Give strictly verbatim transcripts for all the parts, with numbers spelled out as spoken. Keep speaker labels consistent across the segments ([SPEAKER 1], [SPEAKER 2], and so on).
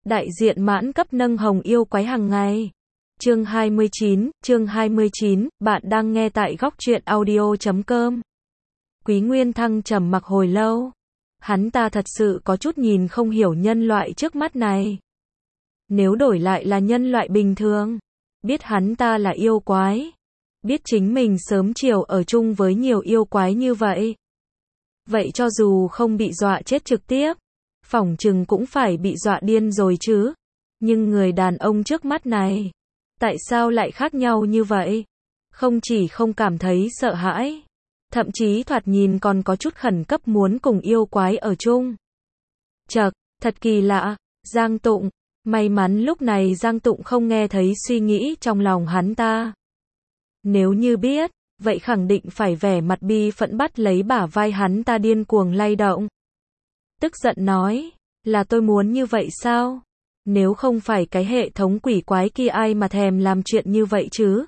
[SPEAKER 1] Đại diện mãn cấp nâng hồng yêu quái hàng ngày. Chương hai mươi chín, chương hai mươi chín, bạn đang nghe tại góc truyện audio chấm com. Quý Nguyên Thăng trầm mặc hồi lâu. Hắn ta thật sự có chút nhìn không hiểu nhân loại trước mắt này. Nếu đổi lại là nhân loại bình thường, biết hắn ta là yêu quái, biết chính mình sớm chiều ở chung với nhiều yêu quái như vậy. Vậy cho dù không bị dọa chết trực tiếp, phỏng chừng cũng phải bị dọa điên rồi chứ. Nhưng người đàn ông trước mắt này, tại sao lại khác nhau như vậy? Không chỉ không cảm thấy sợ hãi, thậm chí thoạt nhìn còn có chút khẩn cấp muốn cùng yêu quái ở chung. Chậc, thật kỳ lạ. Giang Tụng, may mắn lúc này Giang Tụng không nghe thấy suy nghĩ trong lòng hắn ta. Nếu như biết, vậy khẳng định phải vẻ mặt bi phẫn bắt lấy bả vai hắn ta điên cuồng lay động. Tức giận nói, là tôi muốn như vậy sao? Nếu không phải cái hệ thống quỷ quái kia ai mà thèm làm chuyện như vậy chứ?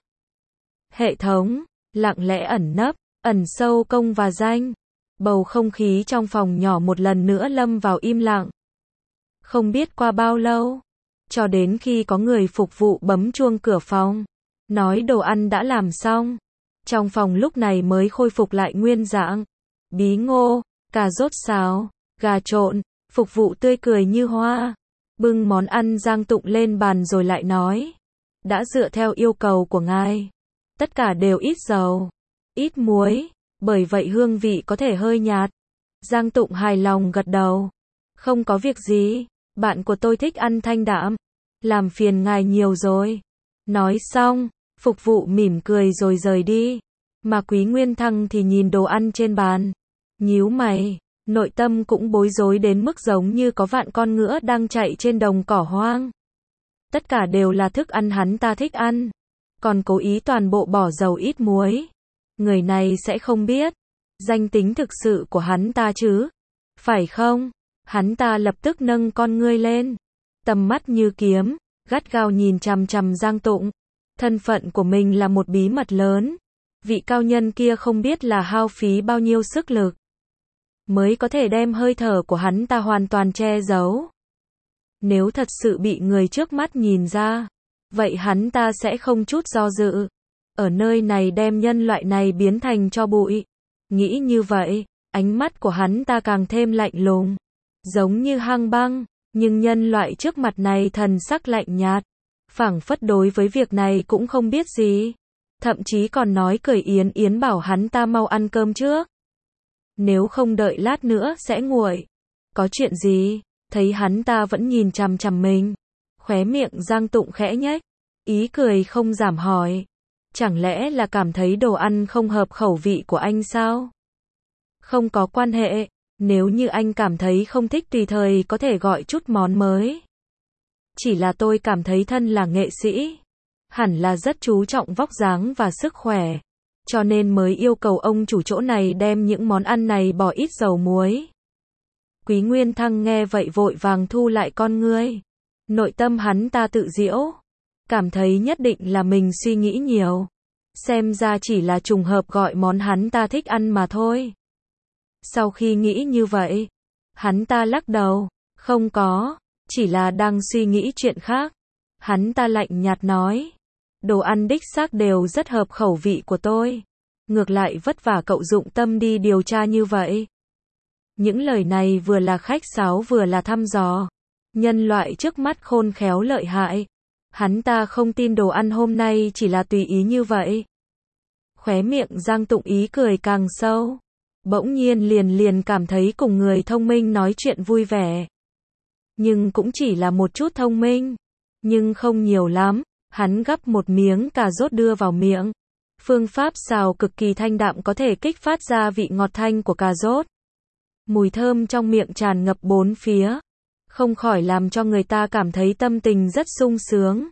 [SPEAKER 1] Hệ thống, lặng lẽ ẩn nấp, ẩn sâu công và danh. Bầu không khí trong phòng nhỏ một lần nữa lâm vào im lặng. Không biết qua bao lâu, cho đến khi có người phục vụ bấm chuông cửa phòng, nói đồ ăn đã làm xong. Trong phòng lúc này mới khôi phục lại nguyên dạng. Bí ngô, cà rốt xào, gà trộn, phục vụ tươi cười như hoa. Bưng món ăn Giang Tụng lên bàn rồi lại nói, đã dựa theo yêu cầu của ngài, tất cả đều ít dầu, ít muối, bởi vậy hương vị có thể hơi nhạt. Giang Tụng hài lòng gật đầu, không có việc gì, bạn của tôi thích ăn thanh đạm, làm phiền ngài nhiều rồi. Nói xong, phục vụ mỉm cười rồi rời đi, mà Quý Nguyên Thăng thì nhìn đồ ăn trên bàn, nhíu mày. Nội tâm cũng bối rối đến mức giống như có vạn con ngựa đang chạy trên đồng cỏ hoang. Tất cả đều là thức ăn hắn ta thích ăn, còn cố ý toàn bộ bỏ dầu ít muối. Người này sẽ không biết danh tính thực sự của hắn ta chứ, phải không? Hắn ta lập tức nâng con ngươi lên, tầm mắt như kiếm, gắt gao nhìn chằm chằm Giang Tụng. Thân phận của mình là một bí mật lớn, vị cao nhân kia không biết là hao phí bao nhiêu sức lực mới có thể đem hơi thở của hắn ta hoàn toàn che giấu. Nếu thật sự bị người trước mắt nhìn ra, vậy hắn ta sẽ không chút do dự, ở nơi này đem nhân loại này biến thành tro bụi. Nghĩ như vậy, ánh mắt của hắn ta càng thêm lạnh lùng, giống như hang băng, nhưng nhân loại trước mặt này thần sắc lạnh nhạt, phảng phất đối với việc này cũng không biết gì, thậm chí còn nói cười yến yến bảo hắn ta mau ăn cơm trước. Nếu không đợi lát nữa sẽ nguội. Có chuyện gì? Thấy hắn ta vẫn nhìn chằm chằm mình, khóe miệng Giang Tụng khẽ nhếch, ý cười không giảm hỏi, chẳng lẽ là cảm thấy đồ ăn không hợp khẩu vị của anh sao? Không có quan hệ, nếu như anh cảm thấy không thích tùy thời có thể gọi chút món mới. Chỉ là tôi cảm thấy thân là nghệ sĩ, hẳn là rất chú trọng vóc dáng và sức khỏe, cho nên mới yêu cầu ông chủ chỗ này đem những món ăn này bỏ ít dầu muối. Quý Nguyên Thăng nghe vậy vội vàng thu lại con ngươi. Nội tâm hắn ta tự giễu, cảm thấy nhất định là mình suy nghĩ nhiều. Xem ra chỉ là trùng hợp gọi món hắn ta thích ăn mà thôi. Sau khi nghĩ như vậy, hắn ta lắc đầu, không có, chỉ là đang suy nghĩ chuyện khác. Hắn ta lạnh nhạt nói, đồ ăn đích xác đều rất hợp khẩu vị của tôi. Ngược lại vất vả cậu dụng tâm đi điều tra như vậy. Những lời này vừa là khách sáo vừa là thăm dò. Nhân loại trước mắt khôn khéo lợi hại. Hắn ta không tin đồ ăn hôm nay chỉ là tùy ý như vậy. Khóe miệng Giang Tụng ý cười càng sâu. Bỗng nhiên liền liền cảm thấy cùng người thông minh nói chuyện vui vẻ. Nhưng cũng chỉ là một chút thông minh. Nhưng không nhiều lắm. Hắn gắp một miếng cà rốt đưa vào miệng. Phương pháp xào cực kỳ thanh đạm có thể kích phát ra vị ngọt thanh của cà rốt. Mùi thơm trong miệng tràn ngập bốn phía, không khỏi làm cho người ta cảm thấy tâm tình rất sung sướng.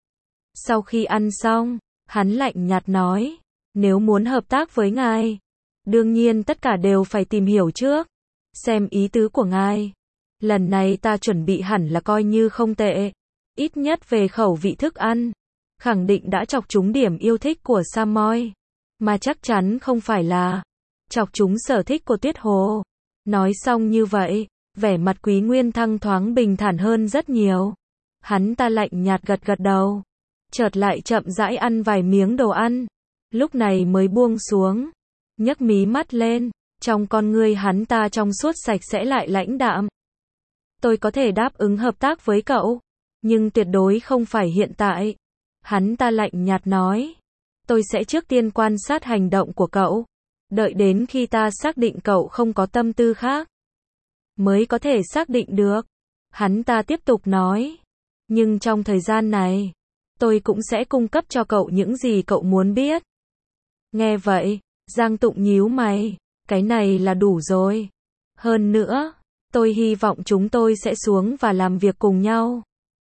[SPEAKER 1] Sau khi ăn xong, hắn lạnh nhạt nói, nếu muốn hợp tác với ngài, đương nhiên tất cả đều phải tìm hiểu trước, xem ý tứ của ngài. Lần này ta chuẩn bị hẳn là coi như không tệ, ít nhất về khẩu vị thức ăn. Khẳng định đã chọc trúng điểm yêu thích của Samoy, mà chắc chắn không phải là chọc trúng sở thích của Tuyết Hồ. Nói xong như vậy, vẻ mặt Quý Nguyên Thăng thoáng bình thản hơn rất nhiều. Hắn ta lạnh nhạt gật gật đầu. Chợt lại chậm rãi ăn vài miếng đồ ăn. Lúc này mới buông xuống. Nhấc mí mắt lên. Trong con ngươi hắn ta trong suốt sạch sẽ lại lãnh đạm. Tôi có thể đáp ứng hợp tác với cậu. Nhưng tuyệt đối không phải hiện tại. Hắn ta lạnh nhạt nói. Tôi sẽ trước tiên quan sát hành động của cậu. Đợi đến khi ta xác định cậu không có tâm tư khác. Mới có thể xác định được. Hắn ta tiếp tục nói. Nhưng trong thời gian này, tôi cũng sẽ cung cấp cho cậu những gì cậu muốn biết. Nghe vậy, Giang Tụng nhíu mày. Cái này là đủ rồi. Hơn nữa, tôi hy vọng chúng tôi sẽ xuống và làm việc cùng nhau.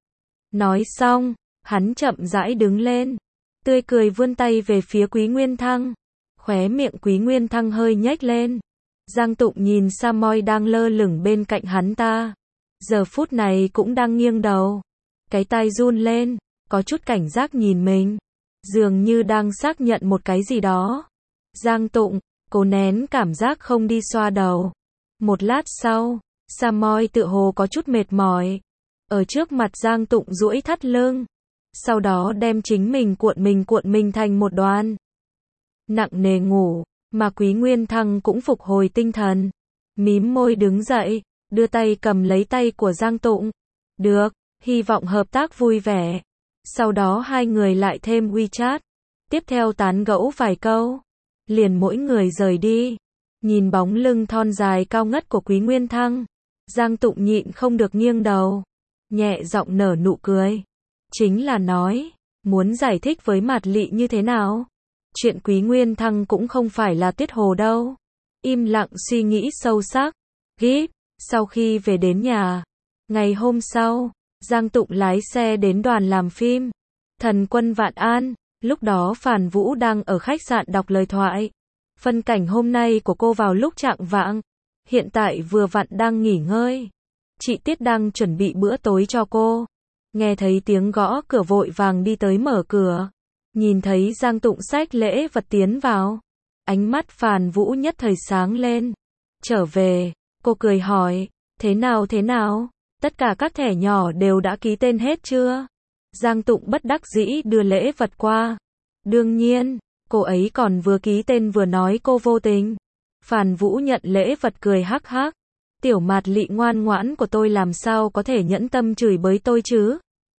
[SPEAKER 1] Nói xong, hắn chậm rãi đứng lên. Tươi cười vươn tay về phía Quý Nguyên Thăng. Khóe miệng Quý Nguyên Thăng hơi nhếch lên. Giang Tụng nhìn Samoy đang lơ lửng bên cạnh hắn ta. Giờ phút này cũng đang nghiêng đầu. Cái tai run lên, có chút cảnh giác nhìn mình. Dường như đang xác nhận một cái gì đó. Giang Tụng, cố nén cảm giác không đi xoa đầu. Một lát sau, Samoy tựa hồ có chút mệt mỏi. Ở trước mặt Giang Tụng duỗi thắt lưng. Sau đó đem chính mình cuộn mình cuộn mình thành một đoàn. Nặng nề ngủ, mà Quý Nguyên Thăng cũng phục hồi tinh thần. Mím môi đứng dậy, đưa tay cầm lấy tay của Giang Tụng. Được, hy vọng hợp tác vui vẻ. Sau đó hai người lại thêm WeChat. Tiếp theo tán gẫu vài câu. Liền mỗi người rời đi. Nhìn bóng lưng thon dài cao ngất của Quý Nguyên Thăng. Giang Tụng nhịn không được nghiêng đầu. Nhẹ giọng nở nụ cười. Chính là nói, muốn giải thích với Mạt Lị như thế nào? Chuyện Quý Nguyên Thăng cũng không phải là Tuyết Hồ đâu. Im lặng suy nghĩ sâu sắc. Gíp, sau khi về đến nhà. Ngày hôm sau, Giang Tụng lái xe đến đoàn làm phim. Thần Quân Vạn An. Lúc đó Phàn Vũ đang ở khách sạn đọc lời thoại. Phân cảnh hôm nay của cô vào lúc chạng vạng. Hiện tại vừa vặn đang nghỉ ngơi. Chị Tiết đang chuẩn bị bữa tối cho cô. Nghe thấy tiếng gõ cửa vội vàng đi tới mở cửa. Nhìn thấy Giang Tụng xách lễ vật tiến vào. Ánh mắt Phàn Vũ nhất thời sáng lên. Trở về, cô cười hỏi, thế nào thế nào? Tất cả các thẻ nhỏ đều đã ký tên hết chưa? Giang Tụng bất đắc dĩ đưa lễ vật qua. Đương nhiên, cô ấy còn vừa ký tên vừa nói cô vô tình. Phàn Vũ nhận lễ vật cười hắc hắc. Tiểu Mạt Lị ngoan ngoãn của tôi làm sao có thể nhẫn tâm chửi bới tôi chứ?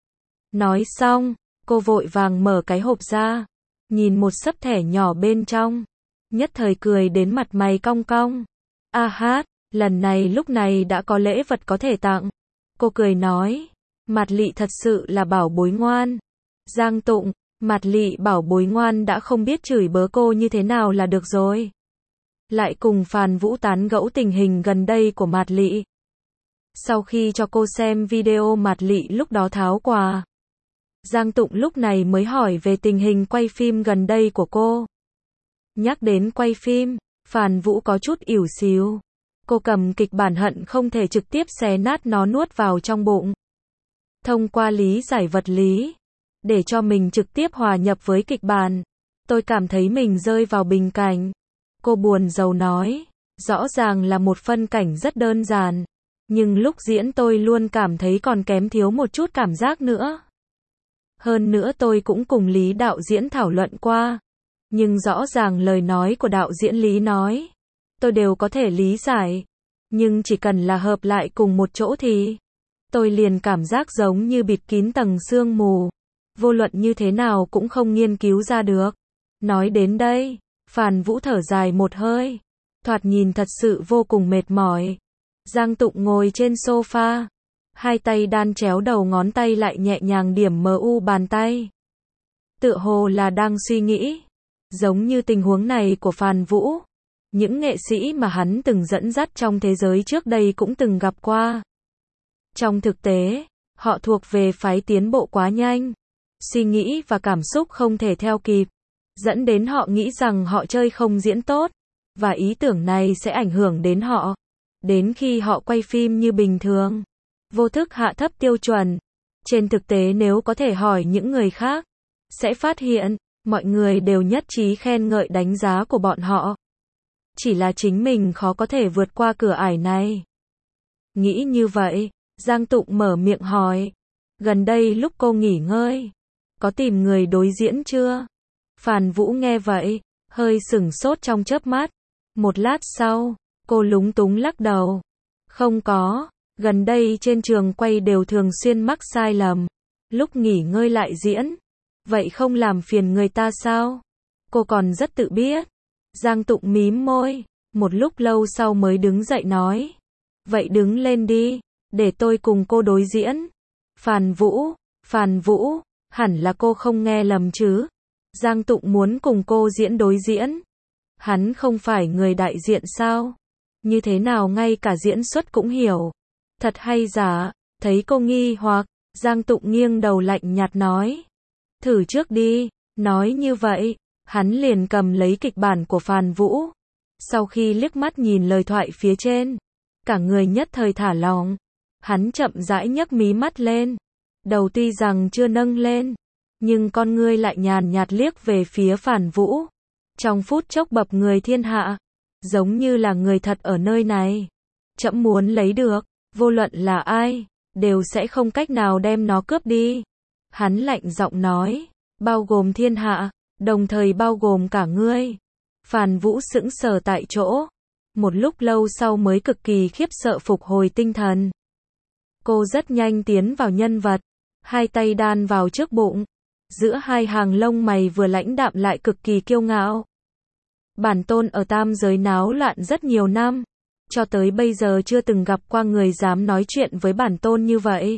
[SPEAKER 1] Nói xong, cô vội vàng mở cái hộp ra. Nhìn một xấp thẻ nhỏ bên trong. Nhất thời cười đến mặt mày cong cong. A hát, lần này lúc này đã có lễ vật có thể tặng. Cô cười nói. Mạt Lị thật sự là bảo bối ngoan. Giang Tụng, Mạt Lị bảo bối ngoan đã không biết chửi bớ cô như thế nào là được rồi. Lại cùng Phàn Vũ tán gẫu tình hình gần đây của Mạt Lị. Sau khi cho cô xem video Mạt Lị lúc đó tháo quà, Giang Tụng lúc này mới hỏi về tình hình quay phim gần đây của cô. Nhắc đến quay phim, Phàn Vũ có chút ỉu xìu. Cô cầm kịch bản hận không thể trực tiếp xé nát nó nuốt vào trong bụng. Thông qua lý giải vật lý, để cho mình trực tiếp hòa nhập với kịch bản, tôi cảm thấy mình rơi vào bình cảnh. Cô buồn rầu nói, rõ ràng là một phân cảnh rất đơn giản, nhưng lúc diễn tôi luôn cảm thấy còn kém thiếu một chút cảm giác nữa. Hơn nữa tôi cũng cùng Lý đạo diễn thảo luận qua, nhưng rõ ràng lời nói của đạo diễn Lý nói, tôi đều có thể lý giải, nhưng chỉ cần là hợp lại cùng một chỗ thì tôi liền cảm giác giống như bịt kín tầng sương mù, vô luận như thế nào cũng không nghiên cứu ra được. Nói đến đây, Phàn Vũ thở dài một hơi, thoạt nhìn thật sự vô cùng mệt mỏi. Giang Tụng ngồi trên sofa, hai tay đan chéo đầu ngón tay lại nhẹ nhàng điểm mờ u bàn tay. Tựa hồ là đang suy nghĩ, giống như tình huống này của Phàn Vũ, những nghệ sĩ mà hắn từng dẫn dắt trong thế giới trước đây cũng từng gặp qua. Trong thực tế, họ thuộc về phái tiến bộ quá nhanh, suy nghĩ và cảm xúc không thể theo kịp, dẫn đến họ nghĩ rằng họ chơi không diễn tốt, và ý tưởng này sẽ ảnh hưởng đến họ, đến khi họ quay phim như bình thường, vô thức hạ thấp tiêu chuẩn. Trên thực tế nếu có thể hỏi những người khác, sẽ phát hiện, mọi người đều nhất trí khen ngợi đánh giá của bọn họ. Chỉ là chính mình khó có thể vượt qua cửa ải này. Nghĩ như vậy, Giang Tụng mở miệng hỏi, Gần đây lúc cô nghỉ ngơi, có tìm người đối diễn chưa? Phàn Vũ nghe vậy, hơi sửng sốt trong chớp mắt. Một lát sau, cô lúng túng lắc đầu. Không có, gần đây trên trường quay đều thường xuyên mắc sai lầm. Lúc nghỉ ngơi lại diễn. Vậy không làm phiền người ta sao? Cô còn rất tự biết. Giang Tụng mím môi, một lúc lâu sau mới đứng dậy nói. Vậy đứng lên đi, để tôi cùng cô đối diễn. Phàn Vũ, Phàn Vũ, hẳn là cô không nghe lầm chứ. Giang Tụng muốn cùng cô diễn đối diễn. Hắn không phải người đại diện sao? Như thế nào ngay cả diễn xuất cũng hiểu. Thật hay giả, thấy cô nghi hoặc, Giang Tụng nghiêng đầu lạnh nhạt nói. Thử trước đi, nói như vậy, hắn liền cầm lấy kịch bản của Phàn Vũ. Sau khi liếc mắt nhìn lời thoại phía trên, cả người nhất thời thả lỏng. Hắn chậm rãi nhấc mí mắt lên. Đầu tuy rằng chưa nâng lên, nhưng con ngươi lại nhàn nhạt liếc về phía Phàn Vũ. Trong phút chốc bập người thiên hạ, giống như là người thật ở nơi này. Trẫm muốn lấy được, vô luận là ai, đều sẽ không cách nào đem nó cướp đi. Hắn lạnh giọng nói, bao gồm thiên hạ, đồng thời bao gồm cả ngươi. Phàn Vũ sững sờ tại chỗ, một lúc lâu sau mới cực kỳ khiếp sợ phục hồi tinh thần. Cô rất nhanh tiến vào nhân vật, hai tay đan vào trước bụng, giữa hai hàng lông mày vừa lãnh đạm lại cực kỳ kiêu ngạo. Bản tôn ở tam giới náo loạn rất nhiều năm, cho tới bây giờ chưa từng gặp qua người dám nói chuyện với bản tôn như vậy.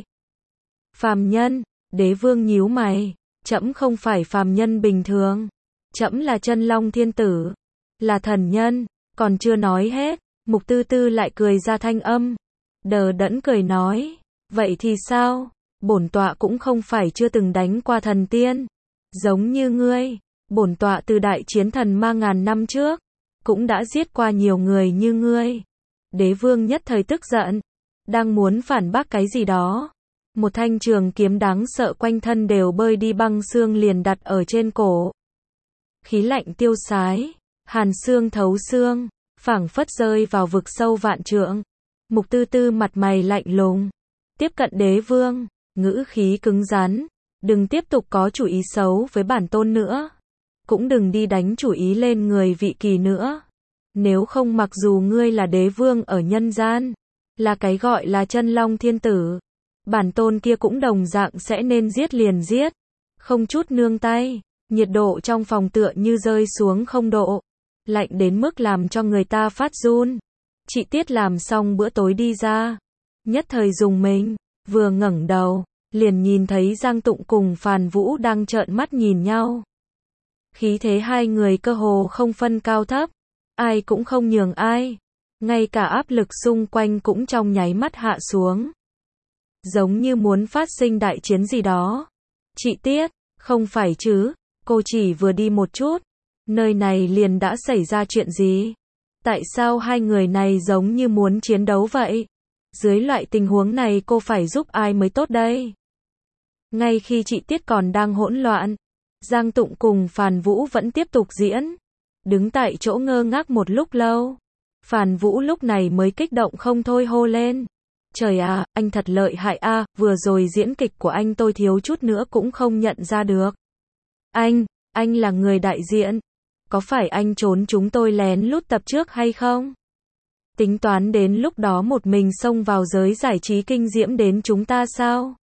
[SPEAKER 1] Phàm nhân, Đế Vương nhíu mày, trẫm không phải phàm nhân bình thường, trẫm là Chân Long Thiên Tử, là thần nhân. Còn chưa nói hết, Mục Tư Tư lại cười ra thanh âm, đờ đẫn cười nói, vậy thì sao? Bổn tọa cũng không phải chưa từng đánh qua thần tiên, giống như ngươi. Bổn tọa từ đại chiến thần ma ngàn năm trước, cũng đã giết qua nhiều người như ngươi. Đế Vương nhất thời tức giận, đang muốn phản bác cái gì đó. Một thanh trường kiếm đáng sợ quanh thân đều bơi đi băng xương liền đặt ở trên cổ. Khí lạnh tiêu sái, hàn xương thấu xương, phảng phất rơi vào vực sâu vạn trượng. Mục Tư Tư mặt mày lạnh lùng, tiếp cận Đế Vương, ngữ khí cứng rắn, đừng tiếp tục có chủ ý xấu với bản tôn nữa. Cũng đừng đi đánh chủ ý lên người vị kỳ nữa. Nếu không mặc dù ngươi là đế vương ở nhân gian, là cái gọi là Chân Long Thiên Tử, bản tôn kia cũng đồng dạng sẽ nên giết liền giết, không chút nương tay. Nhiệt độ trong phòng tựa như rơi xuống không độ, lạnh đến mức làm cho người ta phát run. Chị Tiết làm xong bữa tối đi ra, nhất thời dùng mình, vừa ngẩng đầu, liền nhìn thấy Giang Tụng cùng Phàn Vũ đang trợn mắt nhìn nhau. Khí thế hai người cơ hồ không phân cao thấp, ai cũng không nhường ai, ngay cả áp lực xung quanh cũng trong nháy mắt hạ xuống. Giống như muốn phát sinh đại chiến gì đó. Chị Tiết, không phải chứ, cô chỉ vừa đi một chút, nơi này liền đã xảy ra chuyện gì? Tại sao hai người này giống như muốn chiến đấu vậy? Dưới loại tình huống này cô phải giúp ai mới tốt đây? Ngay khi chị Tiết còn đang hỗn loạn, Giang Tụng cùng Phàn Vũ vẫn tiếp tục diễn. Đứng tại chỗ ngơ ngác một lúc lâu. Phàn Vũ lúc này mới kích động không thôi hô lên. Trời à, anh thật lợi hại a, à, vừa rồi diễn kịch của anh tôi thiếu chút nữa cũng không nhận ra được. Anh, anh là người đại diện. Có phải anh trốn chúng tôi lén lút tập trước hay không? Tính toán đến lúc đó một mình xông vào giới giải trí kinh diễm đến chúng ta sao?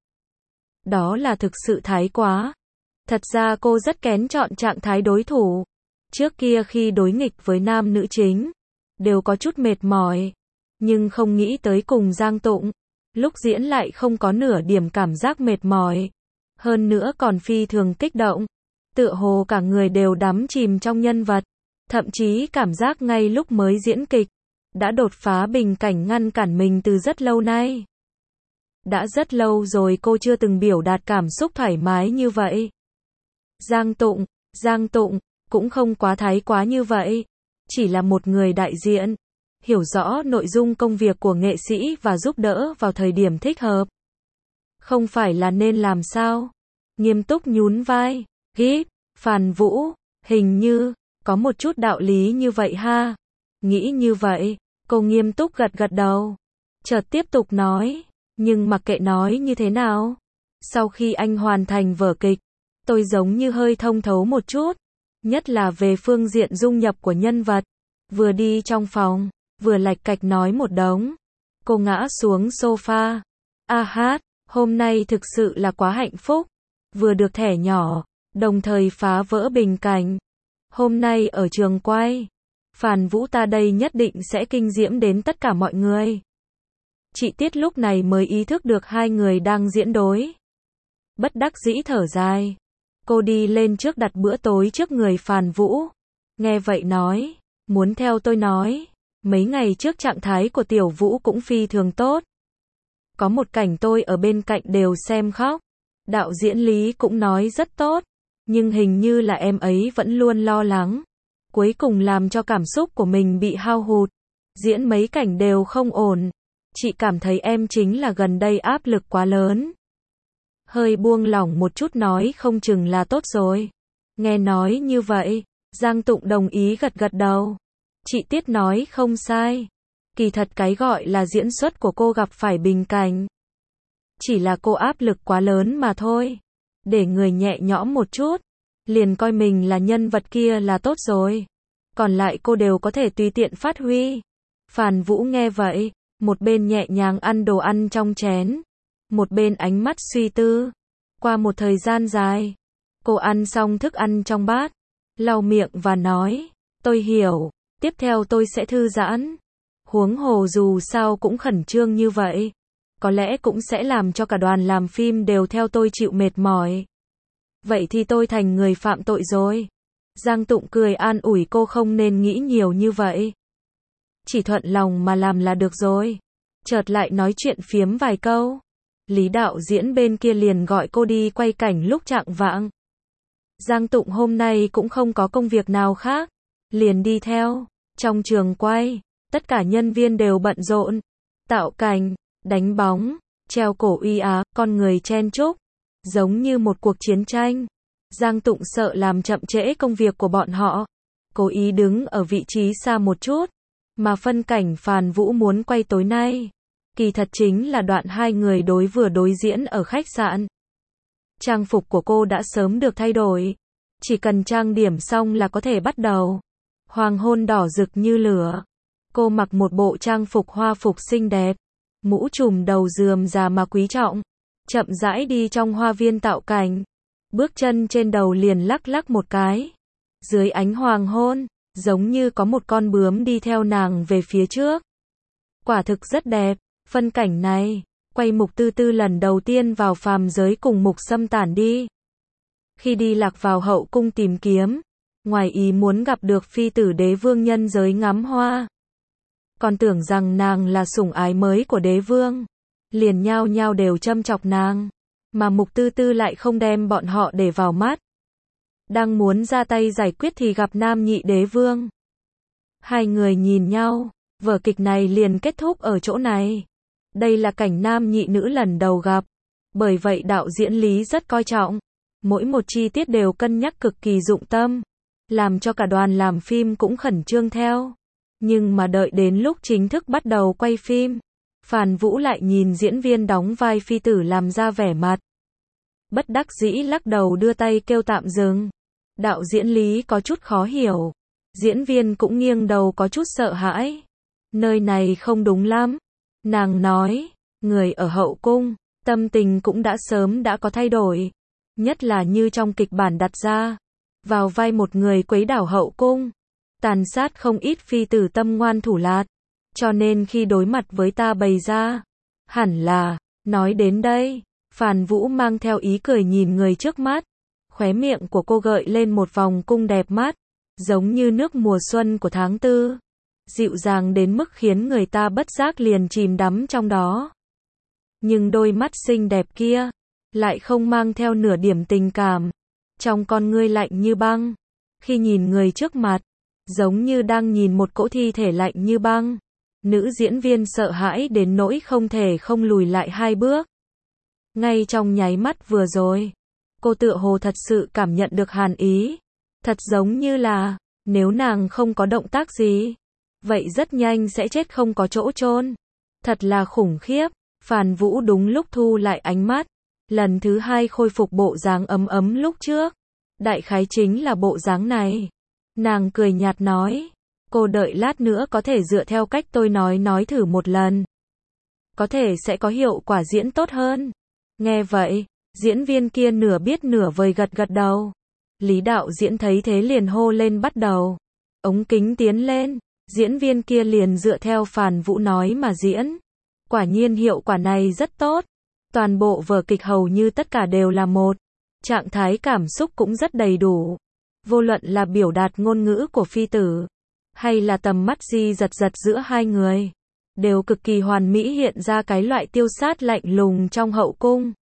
[SPEAKER 1] Đó là thực sự thái quá. Thật ra cô rất kén chọn trạng thái đối thủ. Trước kia khi đối nghịch với nam nữ chính, đều có chút mệt mỏi. Nhưng không nghĩ tới cùng Giang Tụng, lúc diễn lại không có nửa điểm cảm giác mệt mỏi. Hơn nữa còn phi thường kích động. Tựa hồ cả người đều đắm chìm trong nhân vật. Thậm chí cảm giác ngay lúc mới diễn kịch, đã đột phá bình cảnh ngăn cản mình từ rất lâu nay. Đã rất lâu rồi cô chưa từng biểu đạt cảm xúc thoải mái như vậy. Giang Tụng, Giang Tụng, cũng không quá thái quá như vậy. Chỉ là một người đại diện, hiểu rõ nội dung công việc của nghệ sĩ và giúp đỡ vào thời điểm thích hợp. Không phải là nên làm sao? Nghiêm túc nhún vai, ghip, Phàn Vũ, hình như, có một chút đạo lý như vậy ha. Nghĩ như vậy, cô nghiêm túc gật gật đầu. Chợt tiếp tục nói, nhưng mặc kệ nói như thế nào, Sau khi anh hoàn thành vở kịch, tôi giống như hơi thông thấu một chút, nhất là về phương diện dung nhập của nhân vật. Vừa đi trong phòng, vừa lạch cạch nói một đống. Cô ngã xuống sofa. A hát, hôm nay thực sự là quá hạnh phúc. Vừa được thẻ nhỏ, đồng thời phá vỡ bình cảnh. Hôm nay ở trường quay, Phàn Vũ ta đây nhất định sẽ kinh diễm đến tất cả mọi người. Chị Tiết lúc này mới ý thức được hai người đang diễn đối. Bất đắc dĩ thở dài. Cô đi lên trước đặt bữa tối trước người Phàn Vũ. Nghe vậy nói, muốn theo tôi nói, mấy ngày trước trạng thái của Tiểu Vũ cũng phi thường tốt. Có một cảnh tôi ở bên cạnh đều xem khóc. Đạo diễn Lý cũng nói rất tốt, nhưng hình như là em ấy vẫn luôn lo lắng. Cuối cùng làm cho cảm xúc của mình bị hao hụt. Diễn mấy cảnh đều không ổn. Chị cảm thấy em chính là gần đây áp lực quá lớn. Hơi buông lỏng một chút nói không chừng là tốt rồi. Nghe nói như vậy, Giang Tụng đồng ý gật gật đầu. Chị Tiết nói không sai. Kỳ thật cái gọi là diễn xuất của cô gặp phải bình cảnh. Chỉ là cô áp lực quá lớn mà thôi. Để người nhẹ nhõm một chút, liền coi mình là nhân vật kia là tốt rồi. Còn lại cô đều có thể tùy tiện phát huy. Phàn Vũ nghe vậy, một bên nhẹ nhàng ăn đồ ăn trong chén, một bên ánh mắt suy tư. Qua một thời gian dài, cô ăn xong thức ăn trong bát, lau miệng và nói, tôi hiểu, tiếp theo tôi sẽ thư giãn. Huống hồ dù sao cũng khẩn trương như vậy, có lẽ cũng sẽ làm cho cả đoàn làm phim đều theo tôi chịu mệt mỏi. Vậy thì tôi thành người phạm tội rồi. Giang Tụng cười an ủi cô không nên nghĩ nhiều như vậy. Chỉ thuận lòng mà làm là được rồi. Chợt lại nói chuyện phiếm vài câu. Lý đạo diễn bên kia liền gọi cô đi quay cảnh lúc chạng vạng. Giang Tụng hôm nay cũng không có công việc nào khác, liền đi theo. Trong trường quay, tất cả nhân viên đều bận rộn. Tạo cảnh, đánh bóng, treo cổ uy áp, con người chen chúc. Giống như một cuộc chiến tranh. Giang Tụng sợ làm chậm trễ công việc của bọn họ. Cố ý đứng ở vị trí xa một chút. Mà phân cảnh Phàn Vũ muốn quay tối nay, kỳ thật chính là đoạn hai người đối vừa đối diễn ở khách sạn. Trang phục của cô đã sớm được thay đổi. Chỉ cần trang điểm xong là có thể bắt đầu. Hoàng hôn đỏ rực như lửa. Cô mặc một bộ trang phục hoa phục xinh đẹp. Mũ trùm đầu rườm rà mà quý trọng. Chậm rãi đi trong hoa viên tạo cảnh. Bước chân trên đầu liền lắc lắc một cái. Dưới ánh hoàng hôn, giống như có một con bướm đi theo nàng về phía trước. Quả thực rất đẹp. Phân cảnh này, quay Mục Tư Tư lần đầu tiên vào phàm giới cùng Mục Sâm tản đi. Khi đi lạc vào hậu cung tìm kiếm, ngoài ý muốn gặp được phi tử đế vương nhân giới ngắm hoa. Còn tưởng rằng nàng là sủng ái mới của đế vương. Liền nhao nhao đều châm chọc nàng. Mà Mục Tư Tư lại không đem bọn họ để vào mắt. Đang muốn ra tay giải quyết thì gặp nam nhị đế vương. Hai người nhìn nhau, vở kịch này liền kết thúc ở chỗ này. Đây là cảnh nam nhị nữ lần đầu gặp. Bởi vậy đạo diễn Lý rất coi trọng. Mỗi một chi tiết đều cân nhắc cực kỳ dụng tâm. Làm cho cả đoàn làm phim cũng khẩn trương theo. Nhưng mà đợi đến lúc chính thức bắt đầu quay phim, Phàn Vũ lại nhìn diễn viên đóng vai phi tử làm ra vẻ mặt. Bất đắc dĩ lắc đầu đưa tay kêu tạm dừng. Đạo diễn Lý có chút khó hiểu. Diễn viên cũng nghiêng đầu có chút sợ hãi. Nơi này không đúng lắm. Nàng nói, người ở hậu cung, tâm tình cũng đã sớm đã có thay đổi. Nhất là như trong kịch bản đặt ra. Vào vai một người quấy đảo hậu cung. Tàn sát không ít phi tử tâm ngoan thủ lạt. Cho nên khi đối mặt với ta bày ra, hẳn là, nói đến đây, Phàn Vũ mang theo ý cười nhìn người trước mắt. Khóe miệng của cô gợi lên một vòng cung đẹp mắt, giống như nước mùa xuân của tháng tư. Dịu dàng đến mức khiến người ta bất giác liền chìm đắm trong đó. Nhưng đôi mắt xinh đẹp kia, lại không mang theo nửa điểm tình cảm. Trong con ngươi lạnh như băng. Khi nhìn người trước mặt, giống như đang nhìn một cỗ thi thể lạnh như băng. Nữ diễn viên sợ hãi đến nỗi không thể không lùi lại hai bước. Ngay trong nháy mắt vừa rồi, cô tựa hồ thật sự cảm nhận được hàn ý. Thật giống như là, nếu nàng không có động tác gì, vậy rất nhanh sẽ chết không có chỗ chôn. Thật là khủng khiếp. Phàn Vũ đúng lúc thu lại ánh mắt, lần thứ hai khôi phục bộ dáng ấm ấm lúc trước. Đại khái chính là bộ dáng này. Nàng cười nhạt nói, cô đợi lát nữa có thể dựa theo cách tôi nói nói thử một lần. Có thể sẽ có hiệu quả diễn tốt hơn. Nghe vậy, diễn viên kia nửa biết nửa vời gật gật đầu. Lý đạo diễn thấy thế liền hô lên bắt đầu. Ống kính tiến lên, diễn viên kia liền dựa theo Phàn Vũ nói mà diễn. Quả nhiên hiệu quả này rất tốt. Toàn bộ vở kịch hầu như tất cả đều là một. Trạng thái cảm xúc cũng rất đầy đủ. Vô luận là biểu đạt ngôn ngữ của phi tử, hay là tầm mắt di giật giật giữa hai người, đều cực kỳ hoàn mỹ hiện ra cái loại tiêu sát lạnh lùng trong hậu cung.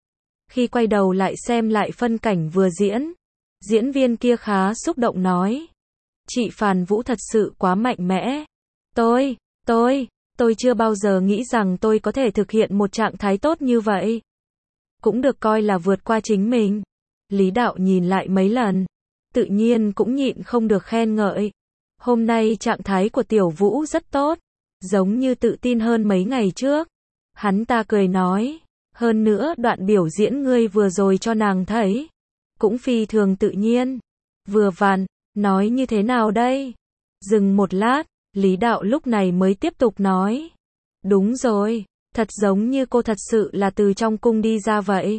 [SPEAKER 1] Khi quay đầu lại xem lại phân cảnh vừa diễn, diễn viên kia khá xúc động nói, chị Phàn Vũ thật sự quá mạnh mẽ. Tôi, tôi, tôi chưa bao giờ nghĩ rằng tôi có thể thực hiện một trạng thái tốt như vậy. Cũng được coi là vượt qua chính mình. Lý đạo nhìn lại mấy lần, tự nhiên cũng nhịn không được khen ngợi. Hôm nay trạng thái của Tiểu Vũ rất tốt, giống như tự tin hơn mấy ngày trước. Hắn ta cười nói, hơn nữa đoạn biểu diễn ngươi vừa rồi cho nàng thấy, cũng phi thường tự nhiên. Vừa vặn, nói như thế nào đây? Dừng một lát, Lý đạo lúc này mới tiếp tục nói. Đúng rồi, thật giống như cô thật sự là từ trong cung đi ra vậy.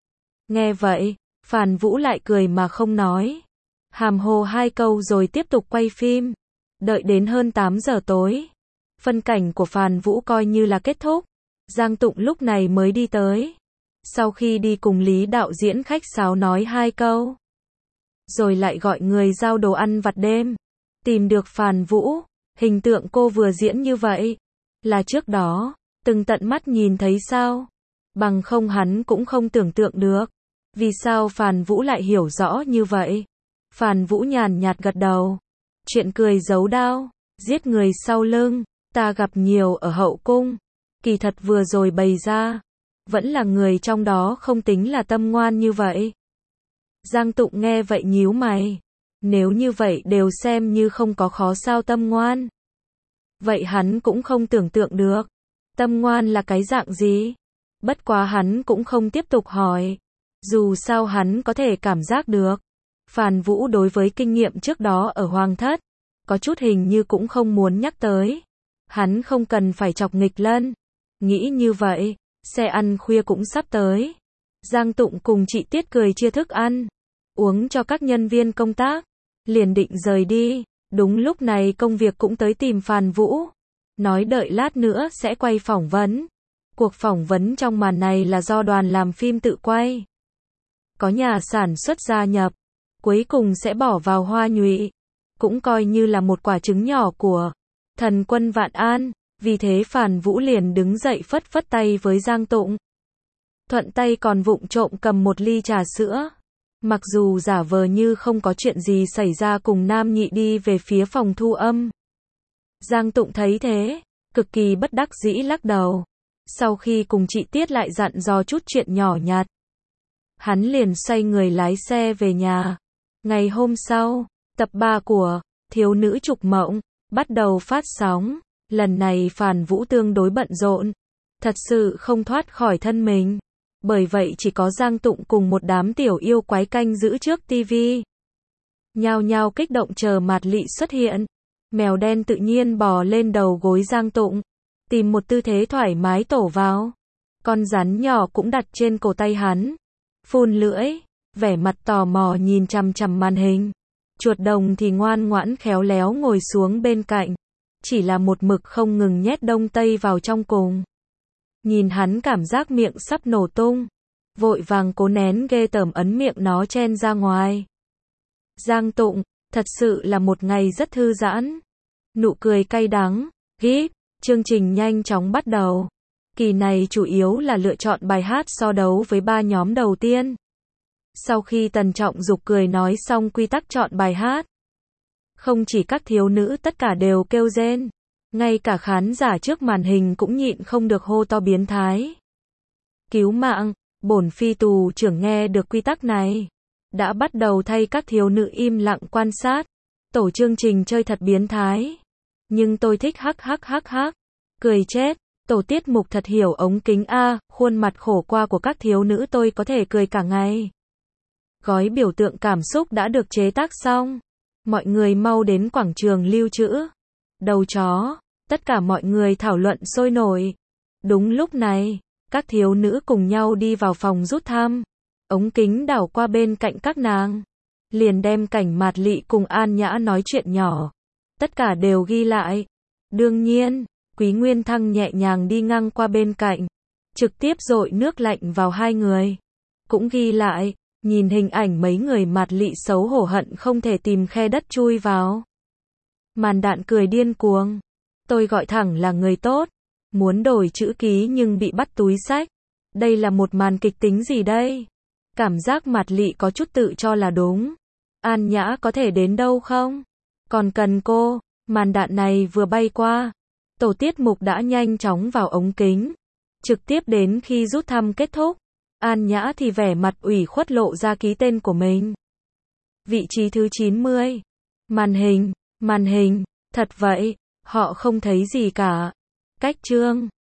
[SPEAKER 1] Nghe vậy, Phàn Vũ lại cười mà không nói. Hàm hồ hai câu rồi tiếp tục quay phim. Đợi đến hơn tám giờ tối, phân cảnh của Phàn Vũ coi như là kết thúc. Giang Tụng lúc này mới đi tới. Sau khi đi cùng Lý đạo diễn khách sáo nói hai câu, rồi lại gọi người giao đồ ăn vặt đêm. Tìm được Phàn Vũ, hình tượng cô vừa diễn như vậy, là trước đó, từng tận mắt nhìn thấy sao? Bằng không hắn cũng không tưởng tượng được. Vì sao Phàn Vũ lại hiểu rõ như vậy? Phàn Vũ nhàn nhạt gật đầu. Chuyện cười giấu đao, giết người sau lưng, ta gặp nhiều ở hậu cung. Kỳ thật vừa rồi bày ra, vẫn là người trong đó không tính là tâm ngoan như vậy. Giang Tụng nghe vậy nhíu mày. Nếu như vậy đều xem như không có khó sao tâm ngoan. Vậy hắn cũng không tưởng tượng được. Tâm ngoan là cái dạng gì? Bất quá hắn cũng không tiếp tục hỏi. Dù sao hắn có thể cảm giác được. Phàn Vũ đối với kinh nghiệm trước đó ở Hoàng Thất, có chút hình như cũng không muốn nhắc tới. Hắn không cần phải chọc nghịch lân. Nghĩ như vậy, xe ăn khuya cũng sắp tới. Giang Tụng cùng chị Tiết cười chia thức ăn, uống cho các nhân viên công tác, liền định rời đi. Đúng lúc này công việc cũng tới tìm Phàn Vũ, nói đợi lát nữa sẽ quay phỏng vấn. Cuộc phỏng vấn trong màn này là do đoàn làm phim tự quay. Có nhà sản xuất gia nhập, cuối cùng sẽ bỏ vào Hoa Nhụy, cũng coi như là một quả trứng nhỏ của thần quân Vạn An. Vì thế Phàn Vũ liền đứng dậy phất phất tay với Giang Tụng. Thuận tay còn vụng trộm cầm một ly trà sữa. Mặc dù giả vờ như không có chuyện gì xảy ra cùng Nam Nhị đi về phía phòng thu âm. Giang Tụng thấy thế, cực kỳ bất đắc dĩ lắc đầu. Sau khi cùng chị Tiết lại dặn dò chút chuyện nhỏ nhặt, hắn liền xoay người lái xe về nhà. Ngày hôm sau, tập ba của Thiếu nữ trục mộng bắt đầu phát sóng. Lần này Phàn Vũ tương đối bận rộn, thật sự không thoát khỏi thân mình. Bởi vậy chỉ có Giang Tụng cùng một đám tiểu yêu quái canh giữ trước tivi. Nhao nhao kích động chờ Mạt Lị xuất hiện. Mèo đen tự nhiên bò lên đầu gối Giang Tụng, tìm một tư thế thoải mái tổ vào. Con rắn nhỏ cũng đặt trên cổ tay hắn, phun lưỡi, vẻ mặt tò mò nhìn chằm chằm màn hình. Chuột đồng thì ngoan ngoãn khéo léo ngồi xuống bên cạnh, chỉ là một mực không ngừng nhét đông tây vào trong cùng. Nhìn hắn cảm giác miệng sắp nổ tung, vội vàng cố nén ghê tởm ấn miệng nó chen ra ngoài. Giang Tụng, thật sự là một ngày rất thư giãn. Nụ cười cay đắng, gíp, chương trình nhanh chóng bắt đầu. Kỳ này chủ yếu là lựa chọn bài hát so đấu với ba nhóm đầu tiên. Sau khi Tần Trọng Dục cười nói xong quy tắc chọn bài hát, không chỉ các thiếu nữ tất cả đều kêu rên, ngay cả khán giả trước màn hình cũng nhịn không được hô to biến thái. Cứu mạng, bổn phi tù trưởng nghe được quy tắc này, đã bắt đầu thay các thiếu nữ im lặng quan sát. Tổ chương trình chơi thật biến thái. Nhưng tôi thích hắc hắc hắc hắc. Cười chết, Tổ tiết mục thật hiểu ống kính a, khuôn mặt khổ qua của các thiếu nữ tôi có thể cười cả ngày. Gói biểu tượng cảm xúc đã được chế tác xong. Mọi người mau đến quảng trường lưu trữ. Đầu chó. Tất cả mọi người thảo luận sôi nổi. Đúng lúc này, các thiếu nữ cùng nhau đi vào phòng rút thăm. Ống kính đảo qua bên cạnh các nàng. Liền đem cảnh Mạt Lị cùng An Nhã nói chuyện nhỏ. Tất cả đều ghi lại. Đương nhiên, Quý Nguyên Thăng nhẹ nhàng đi ngang qua bên cạnh. Trực tiếp dội nước lạnh vào hai người. Cũng ghi lại. Nhìn hình ảnh mấy người Mạt Lị xấu hổ hận không thể tìm khe đất chui vào. Màn Đạn cười điên cuồng. Tôi gọi thẳng là người tốt. Muốn đổi chữ ký nhưng bị bắt túi xách. Đây là một màn kịch tính gì đây? Cảm giác Mạt Lị có chút tự cho là đúng. An Nhã có thể đến đâu không? Còn cần cô. Màn đạn này vừa bay qua. Tổ tiết mục đã nhanh chóng vào ống kính. Trực tiếp đến khi rút thăm kết thúc. An Nhã thì vẻ mặt ủy khuất lộ ra ký tên của mình. Vị trí thứ chín mươi. Màn hình, màn hình, thật vậy, họ không thấy gì cả. Cách chương.